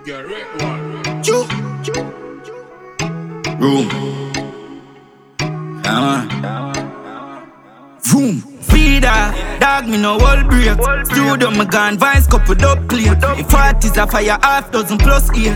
Choo. Room. Vroom. Feeder, dog me no wall break. Studio me gone vice couple up plate. If heart is a fire, half dozen plus 8.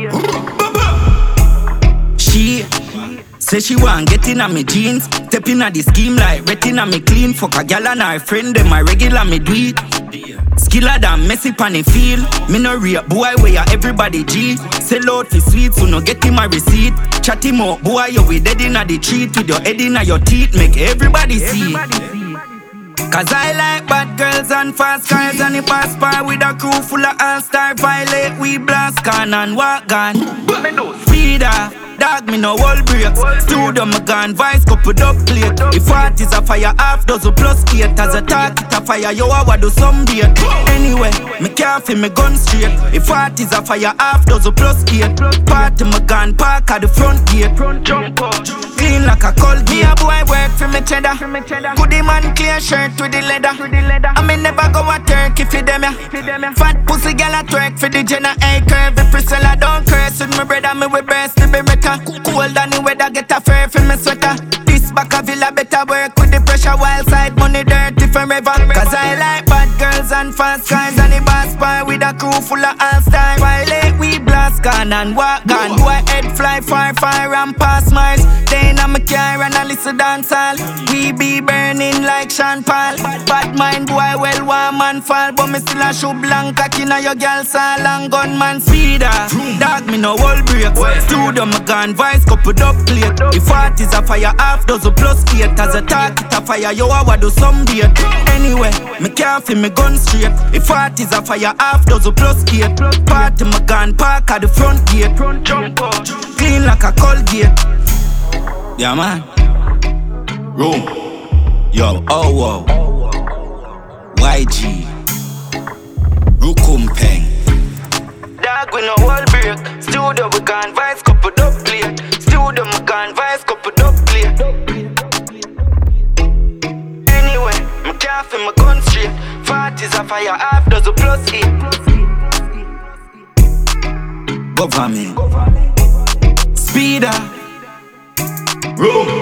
She say she want get in a me jeans. Step in a the scheme like retina me clean. Fuck a gal and her friend, them my regular me do it. Skiller than messy pan the feel. Me no real boy where ya everybody G. Sell out for sweet so no get in my receipt. Chat him up boy you we dead in a the treat. With your head in a your teeth make everybody see. Cause I like bad girls and fast cars. And the pass by with a crew full of all-star. Violate we blast can and walk gun. Speeder, dog me no wall break. Studio me gone vice couple up plate. If heart is a fire half dozen plus 8. As a talk it a fire yo I do some date. Anyway, me can't feel me gun straight. If heart is a fire half dozen plus 8. Party me gone park at the front gate. Jump up, clean like a cold gear. Me a boy work for me cheddar. Goodie man clear shirt with the leather. I me never go a turkey for them ya. Fat pussy girl a twerk for the Jenna. Hey curvy Priscilla don't curse with me brother. Me we burst the Beretta. Cold than the weather get a fur for me sweater. This back a villa better work with the pressure. Wild side money dirty forever. Cause I like bad girls and fast cars. And the boss boy with a crew full of all-star. Violate we blast gun and walk gun. Boy head fly far and pass Mars. Then I'm a car and I listen dance all. We be burning like Sean Paul. Bad mind boy well warm and fall. But me still a shoe blank cock inna your girl saw long gunman speeder. Dog me no wall break. Studio me gone vice couple up plate. If heart is a fire half dozen plus 8. As a talk it a fire yo I do some date. Anyway, me can't feel me gun straight. If heart is a fire half dozen plus 8. Party me gone park at the front gate. Jump up, clean like a Colgate. Yeah man. Room. Yo, oh wow. YG. Rukumpeng. Dog we no wall break. Studio we gone vice couple up plate. Studio me gone vice couple up plate. Anyway, me can't feel my gun straight. Fart is a fire half dozen plus 8. Government. Speeder. Room.